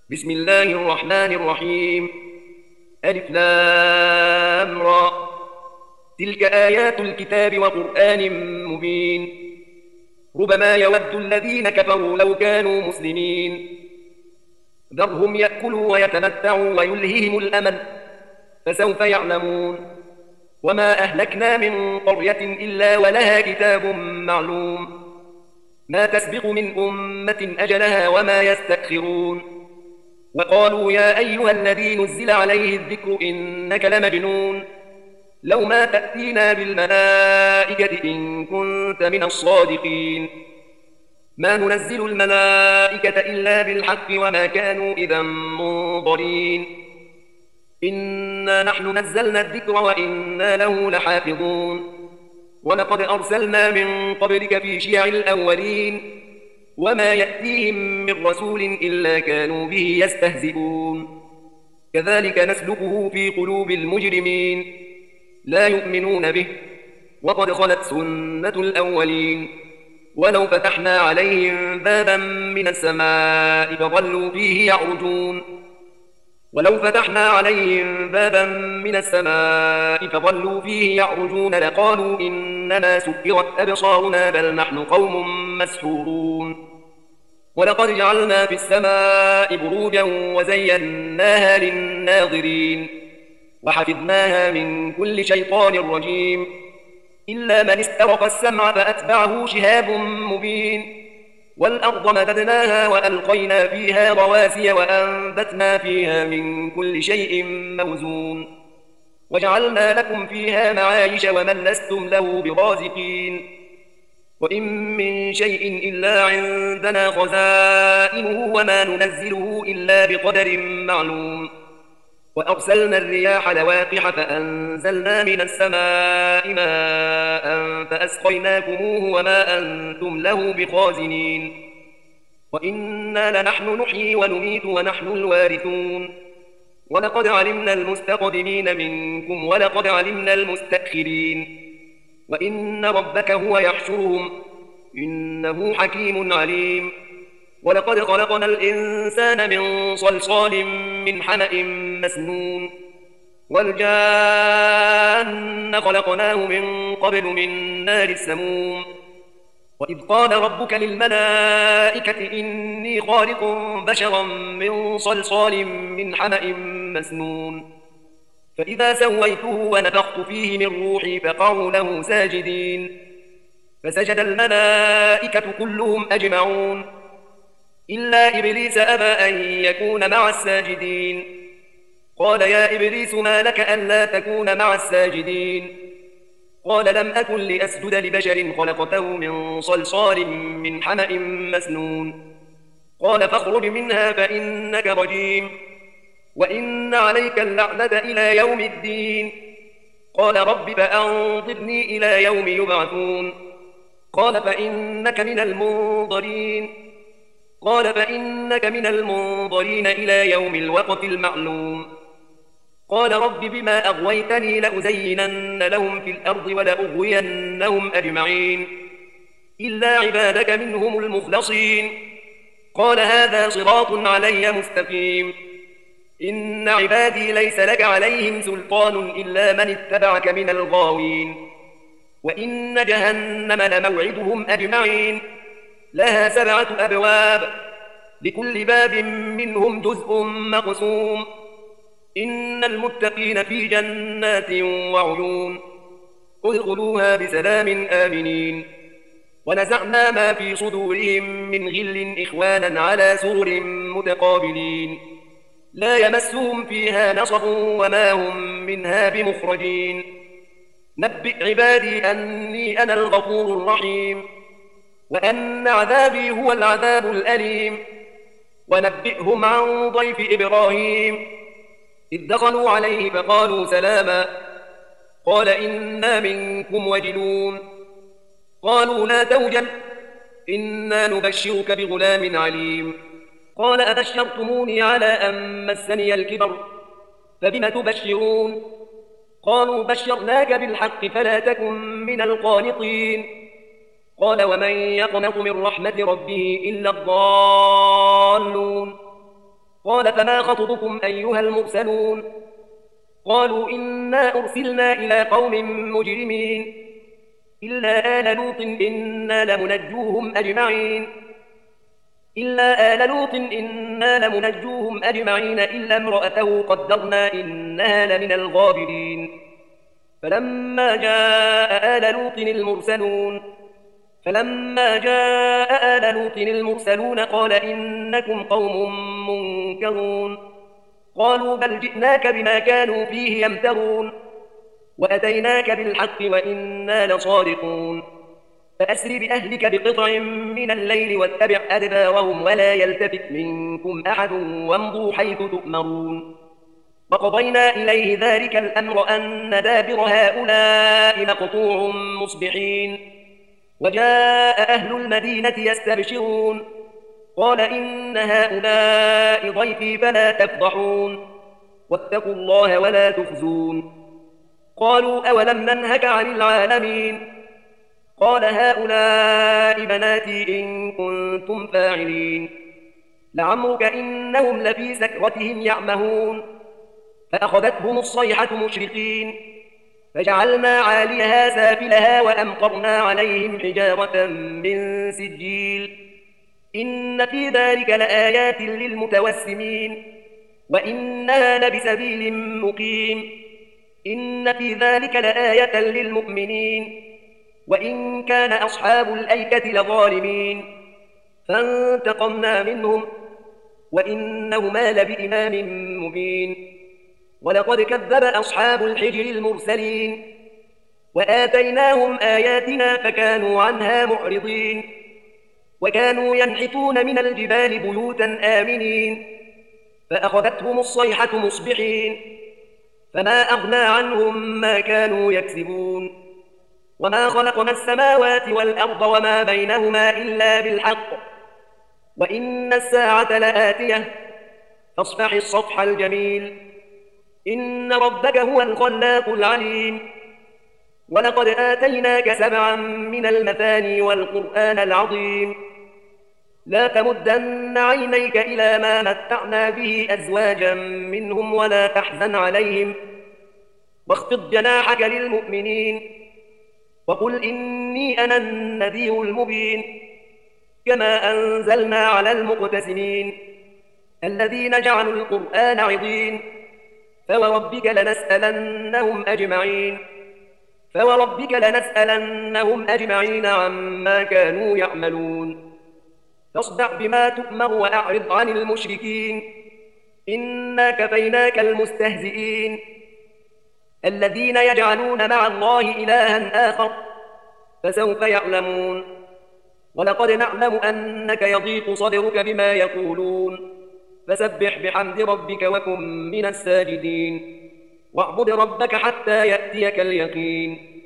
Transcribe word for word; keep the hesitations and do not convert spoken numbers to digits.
بسم الله الرحمن الرحيم. ألف لام را. تلك آيات الكتاب وقرآن مبين. ربما يود الذين كفروا لو كانوا مسلمين. ذرهم يأكلوا ويتمتعوا ويلههم الأمل، فسوف يعلمون. وما أهلكنا من قرية إلا ولها كتاب معلوم، ما تسبق من أمة أجلها وما يستأخرون. وقالوا يا أيها الذي نزل عليه الذكر إنك لمجنون، لو ما تأتينا بالملائكة إن كنت من الصادقين. ما ننزل الملائكة إلا بالحق وما كانوا إذا منظرين. إنا نحن نزلنا الذكر وإنا له لحافظون. ولقد أرسلنا من قبلك في شيع الأولين، وما يأتيهم من رسول إلا كانوا به يستهزئون. كذلك نسلكه في قلوب المجرمين، لا يؤمنون به، وقد خلت سنة الأولين. ولو فتحنا عليهم بابا من السماء فظلوا فيه يعرجون ولو فتحنا عليهم بابا من السماء فظلوا فيه يعرجون لقالوا إنما سكرت أبصارنا بل نحن قوم مسحورون. ولقد جعلنا في السماء بروجا وزيناها للناظرين، وحفظناها من كل شيطان رجيم، إلا من استرق السمع فأتبعه شهاب مبين. والأرض مددناها وألقينا فيها رواسي وأنبتنا فيها من كل شيء موزون، وجعلنا لكم فيها معايش ومن لستم له برازقين. وإن من شيء إلا عندنا خزائنه وما ننزله إلا بقدر معلوم. وأرسلنا الرياح لواقح فأنزلنا من السماء ماء فأسقيناكموه وما أنتم له بخازنين. وإنا لنحن نحيي ونميت ونحن الوارثون. ولقد علمنا المستقدمين منكم ولقد علمنا المستأخرين. وإن ربك هو يحشرهم، إنه حكيم عليم. ولقد خلقنا الإنسان من صلصال من حمأ مسنون، والجان خلقناه من قبل من نار السموم. وإذ قال ربك للملائكة إني خالق بشرا من صلصال من حمأ مسنون، فإذا سويته ونفخت فيه من روحي فقعوا له ساجدين. فسجد الملائكة كلهم أجمعون إلا إبليس أبى أن يكون مع الساجدين. قال يا إبليس ما لك ألا تكون مع الساجدين؟ قال لم أكن لأسجد لبشر خلقته من صلصال من حمأ مسنون. قال فاخرج منها فإنك رجيم، وإن عليك اللعنة إلى يوم الدين. قال رب فأنظرني إلى يوم يبعثون. قال فإنك من المنظرين قال فإنك من المنظرين إلى يوم الوقت المعلوم. قال رب بما أغويتني لأزينن لهم في الأرض ولأغوينهم أجمعين إلا عبادك منهم المخلصين. قال هذا صراط علي مستقيم. إن عبادي ليس لك عليهم سلطان إلا من اتبعك من الغاوين. وإن جهنم لموعدهم أجمعين، لها سبعة أبواب لكل باب منهم جزء مقسوم. إن المتقين في جنات وعيون، ادخلوها بسلام آمنين. ونزعنا ما في صدورهم من غل إخوانا على سرر متقابلين، لا يمسهم فيها نصب وما هم منها بمخرجين. نبئ عبادي أني أنا الغفور الرحيم، وأن عذابي هو العذاب الأليم. ونبئهم عن ضيف إبراهيم إذ دخلوا عليه فقالوا سلاما، قال إنا منكم وجلون. قالوا لا توجل، إنا نبشرك بغلام عليم. قال أبشرتموني على أن مسني الكبر، فبم تبشرون؟ قالوا بشرناك بالحق فلا تكن من القانطين. قال ومن يقنط من رحمة ربه إلا الضالون. قال فما خطبكم أيها المرسلون قالوا إنا أرسلنا إلى قوم مجرمين إلا آل لوط إنا لمنجوهم أجمعين إلا آل لوط إنا لمنجوهم أجمعين إلا امرأته قدرنا إنها لمن الغابرين فلما جاء آل لوط المرسلون فلما جاء آل لوط المرسلون قال إنكم قوم منكرون قالوا بل جئناك بما كانوا فيه يمترون وأتيناك بالحق وإنا لصادقون فأسر بأهلك بقطع من الليل واتبع أدبارهم ولا يلتفت منكم أحد وامضوا حيث تؤمرون وقضينا إليه ذلك الأمر أن دابر هؤلاء مقطوع مصبحين وجاء أهل المدينة يستبشرون قال إن هؤلاء ضيفي فلا تفضحون واتقوا الله ولا تخزون قالوا أولم ننهك عن العالمين قال هؤلاء بناتي إن كنتم فاعلين لعمرك إنهم لفي سكرتهم يعمهون فأخذتهم الصيحة مشرقين فجعلنا عاليها سافلها وأمطرنا عليهم حجارة من سجيل إن في ذلك لآيات للمتوسمين وإنها لبسبيل مقيم إن في ذلك لآية للمؤمنين وإن كان أصحاب الأيكة لظالمين فانتقمنا منهم وإنهما لبإمام مبين ولقد كذب أصحاب الحجر المرسلين وآتيناهم آياتنا فكانوا عنها معرضين وكانوا ينحتون من الجبال بيوتا آمنين فأخذتهم الصيحة مصبحين فما أغنى عنهم ما كانوا يكسبون وما خلقنا السماوات والأرض وما بينهما إلا بالحق وإن الساعة لآتية فاصفح الصفح الجميل إن ربك هو الخلاق العليم ولقد آتيناك سبعا من المثاني والقرآن العظيم لا تمدن عينيك إلى ما متعنا به أزواجا منهم ولا تحزن عليهم واخفض جناحك للمؤمنين وقل إني أنا النذير المبين كما أنزلنا على المقتسمين الذين جعلوا القرآن عضين فوربك لنسألنهم أجمعين فوربك لنسألنهم أجمعين عما كانوا يعملون فاصدع بما تؤمر وأعرض عن المشركين إنا كفيناك المستهزئين الذين يجعلون مع الله إلها آخر فسوف يعلمون ولقد نعلم أنك يضيق صدرك بما يقولون فسبح بحمد ربك وكن من الساجدين واعبد ربك حتى يأتيك اليقين